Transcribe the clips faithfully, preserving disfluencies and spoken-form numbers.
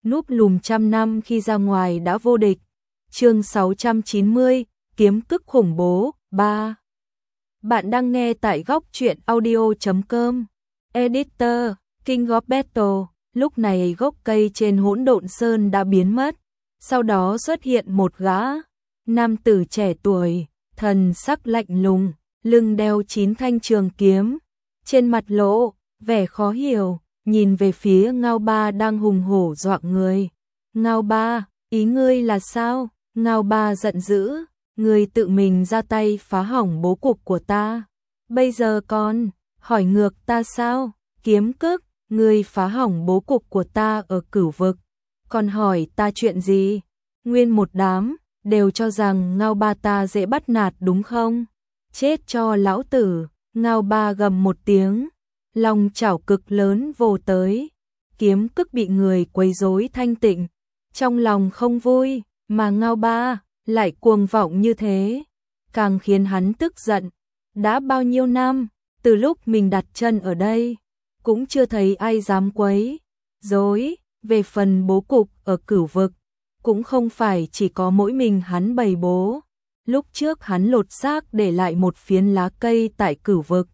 núp lùm trăm năm khi ra ngoài đã vô địch. Chương sáu trăm chín mươi, kiếm cức khủng bố, ba. Bạn đang nghe tại góc truyện audio chấm com. Editor, King of Battle. Lúc này gốc cây trên Hỗn Độn Sơn đã biến mất. Sau đó xuất hiện một gã nam tử trẻ tuổi, thần sắc lạnh lùng, lưng đeo chín thanh trường kiếm, trên mặt lộ vẻ khó hiểu, nhìn về phía Ngao Ba đang hùng hổ dọa người. Ngao Ba, ý ngươi là sao? Ngao Ba giận dữ, ngươi tự mình ra tay phá hỏng bố cục của ta. Bây giờ còn hỏi ngược ta sao? Kiếm cức, ngươi phá hỏng bố cục của ta ở Cửu Vực, còn hỏi ta chuyện gì? Nguyên một đám đều cho rằng Ngao Ba ta dễ bắt nạt đúng không? Chết cho lão tử! Ngao Ba gầm một tiếng, long chảo cực lớn vồ tới. Kiếm cức bị người quấy rối thanh tịnh, trong lòng không vui, mà Ngao Ba lại cuồng vọng như thế, càng khiến hắn tức giận. Đã bao nhiêu năm, từ lúc mình đặt chân ở đây, cũng chưa thấy ai dám quấy rối. Về phần bố cục ở Cửu Vực, cũng không phải chỉ có mỗi mình hắn bày bố. Lúc trước hắn lột xác để lại một phiến lá cây tại Cửu Vực,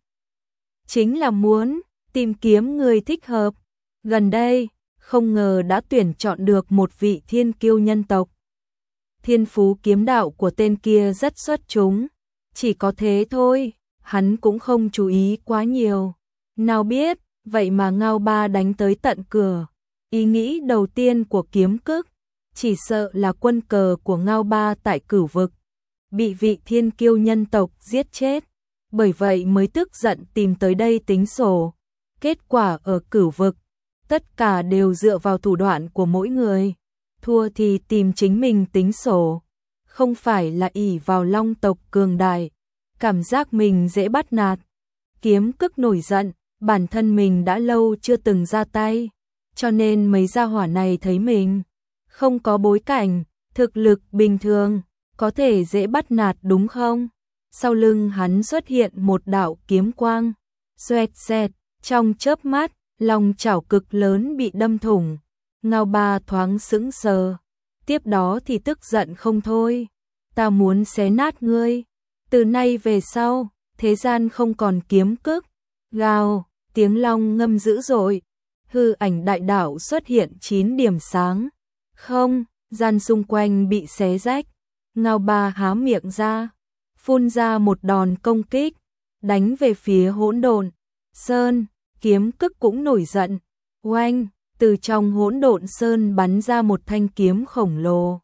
chính là muốn tìm kiếm người thích hợp. Gần đây, không ngờ đã tuyển chọn được một vị thiên kiêu nhân tộc. Thiên phú kiếm đạo của tên kia rất xuất chúng, chỉ có thế thôi, hắn cũng không chú ý quá nhiều. Nào biết, vậy mà Ngao Ba đánh tới tận cửa. Ý nghĩ đầu tiên của kiếm cức, chỉ sợ là quân cờ của Ngao Ba tại Cửu Vực bị vị thiên kiêu nhân tộc giết chết, bởi vậy mới tức giận tìm tới đây tính sổ. Kết quả ở Cửu Vực, tất cả đều dựa vào thủ đoạn của mỗi người, thua thì tìm chính mình tính sổ, không phải là ỷ vào long tộc cường đại, cảm giác mình dễ bắt nạt. Kiếm cức nổi giận, bản thân mình đã lâu chưa từng ra tay, cho nên mấy gia hỏa này thấy mình không có bối cảnh, thực lực bình thường, có thể dễ bắt nạt đúng không? Sau lưng hắn xuất hiện một đạo kiếm quang, xoẹt xẹt, trong chớp mắt, long chảo cực lớn bị đâm thủng. Ngao Ba thoáng sững sờ, tiếp đó thì tức giận không thôi. Ta muốn xé nát ngươi, từ nay về sau, thế gian không còn kiếm cức. Gào, tiếng long ngâm dữ dội, hư ảnh đại đạo xuất hiện chín điểm sáng. Không, gian xung quanh bị xé rách. Ngao Ba há miệng ra, phun ra một đòn công kích, đánh về phía Hỗn Độn Sơn. Kiếm cức cũng nổi giận, oanh, từ trong Hỗn Độn Sơn bắn ra một thanh kiếm khổng lồ,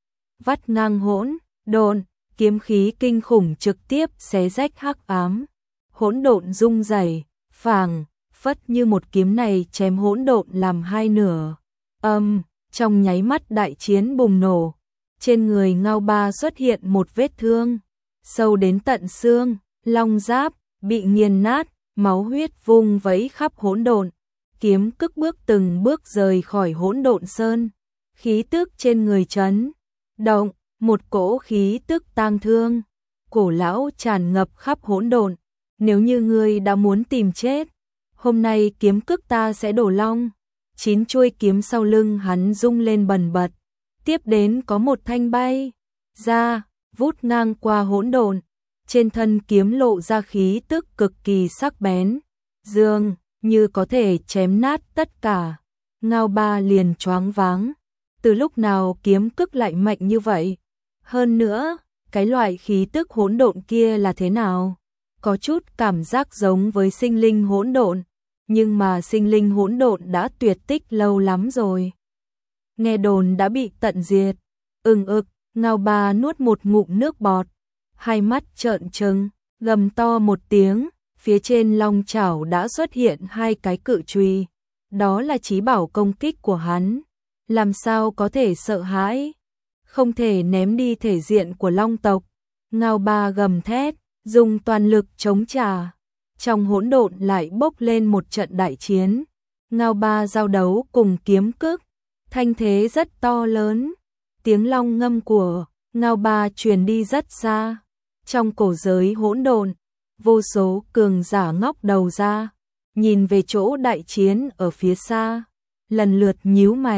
vắt ngang hỗn độn, kiếm khí kinh khủng trực tiếp xé rách hắc ám. Hỗn độn rung rẩy, phảng phất như một kiếm này chém hỗn độn làm hai nửa. Âm, trong nháy mắt đại chiến bùng nổ. Trên người Ngao Ba xuất hiện một vết thương sâu đến tận xương, long giáp bị nghiền nát, máu huyết vung vẫy khắp hỗn độn. Kiếm cức bước từng bước rời khỏi Hỗn Độn Sơn, khí tức trên người chấn động, một cỗ khí tức tang thương cổ lão tràn ngập khắp hỗn độn. Nếu như ngươi đã muốn tìm chết, hôm nay kiếm cức ta sẽ đổ long. Chín chuôi kiếm sau lưng hắn rung lên bần bật, tiếp đến có một thanh bay ra, vút ngang qua hỗn độn. Trên thân kiếm lộ ra khí tức cực kỳ sắc bén, dường như có thể chém nát tất cả. Ngao Ba liền choáng váng, từ lúc nào kiếm cức lại mạnh như vậy? Hơn nữa, cái loại khí tức hỗn độn kia là thế nào? Có chút cảm giác giống với sinh linh hỗn độn, nhưng mà sinh linh hỗn độn đã tuyệt tích lâu lắm rồi. Nghe đồn đã bị tận diệt. Ừng ực, Ngao Ba nuốt một ngụm nước bọt, hai mắt trợn trừng, gầm to một tiếng, phía trên long chảo đã xuất hiện hai cái cự chùy, đó là chí bảo công kích của hắn, làm sao có thể sợ hãi, không thể ném đi thể diện của long tộc. Ngao Ba gầm thét, dùng toàn lực chống trả, trong hỗn độn lại bốc lên một trận đại chiến. Ngao Ba giao đấu cùng kiếm cức, thanh thế rất to lớn, tiếng long ngâm của Ngao Ba truyền đi rất xa. Trong cổ giới hỗn độn, vô số cường giả ngóc đầu ra, nhìn về chỗ đại chiến ở phía xa, lần lượt nhíu mày,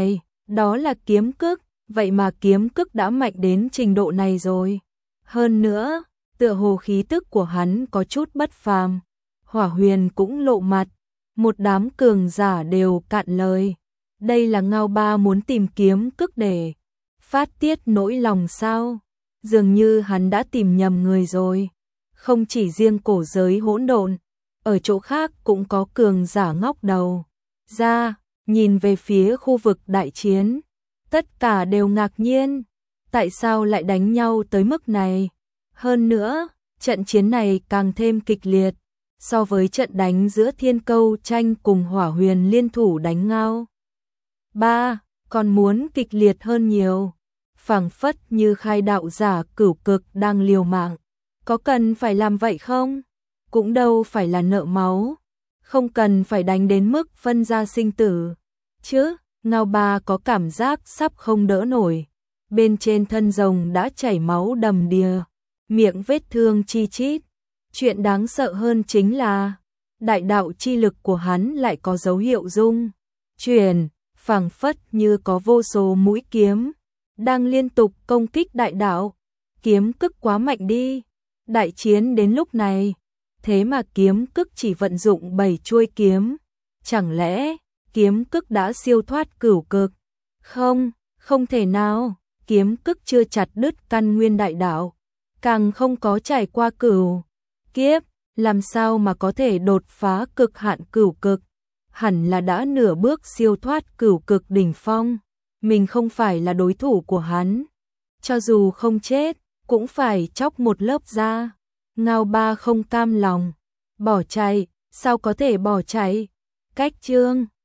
Đó là kiếm cức, vậy mà kiếm cức đã mạnh đến trình độ này rồi. Hơn nữa, tựa hồ khí tức của hắn có chút bất phàm. Hỏa Huyền cũng lộ mặt, một đám cường giả đều cạn lời. Đây là Ngao Ba muốn tìm kiếm cức để phát tiết nỗi lòng sao? Dường như hắn đã tìm nhầm người rồi. Không chỉ riêng cổ giới hỗn độn, ở chỗ khác cũng có cường giả ngóc đầu ra, nhìn về phía khu vực đại chiến. Tất cả đều ngạc nhiên, tại sao lại đánh nhau tới mức này? Hơn nữa, trận chiến này càng thêm kịch liệt, so với trận đánh giữa Thiên Câu Tranh cùng Hỏa Huyền liên thủ đánh Ngao Ba, còn muốn kịch liệt hơn nhiều. Phảng phất như khai đạo giả cửu cực đang liều mạng. Có cần phải làm vậy không? Cũng đâu phải là nợ máu, không cần phải đánh đến mức phân ra sinh tử. Chứ, Ngao Ba có cảm giác sắp không đỡ nổi. Bên trên thân rồng đã chảy máu đầm đìa, miệng vết thương chi chít. Chuyện đáng sợ hơn chính là đại đạo chi lực của hắn lại có dấu hiệu rung chuyển, phảng phất như có vô số mũi kiếm đang liên tục công kích đại đạo. Kiếm cức quá mạnh đi. Đại chiến đến lúc này, thế mà kiếm cức chỉ vận dụng bảy chuôi kiếm. Chẳng lẽ kiếm cức đã siêu thoát cửu cực? Không, không thể nào. Kiếm cức chưa chặt đứt căn nguyên đại đạo, càng không có trải qua cửu kiếp, làm sao mà có thể đột phá cực hạn cửu cực? Hẳn là đã nửa bước siêu thoát cửu cực đỉnh phong. Mình không phải là đối thủ của hắn. Cho dù không chết, cũng phải chóc một lớp da. Ngao Ba không cam lòng, bỏ chạy. Sao có thể bỏ chạy? Cách chương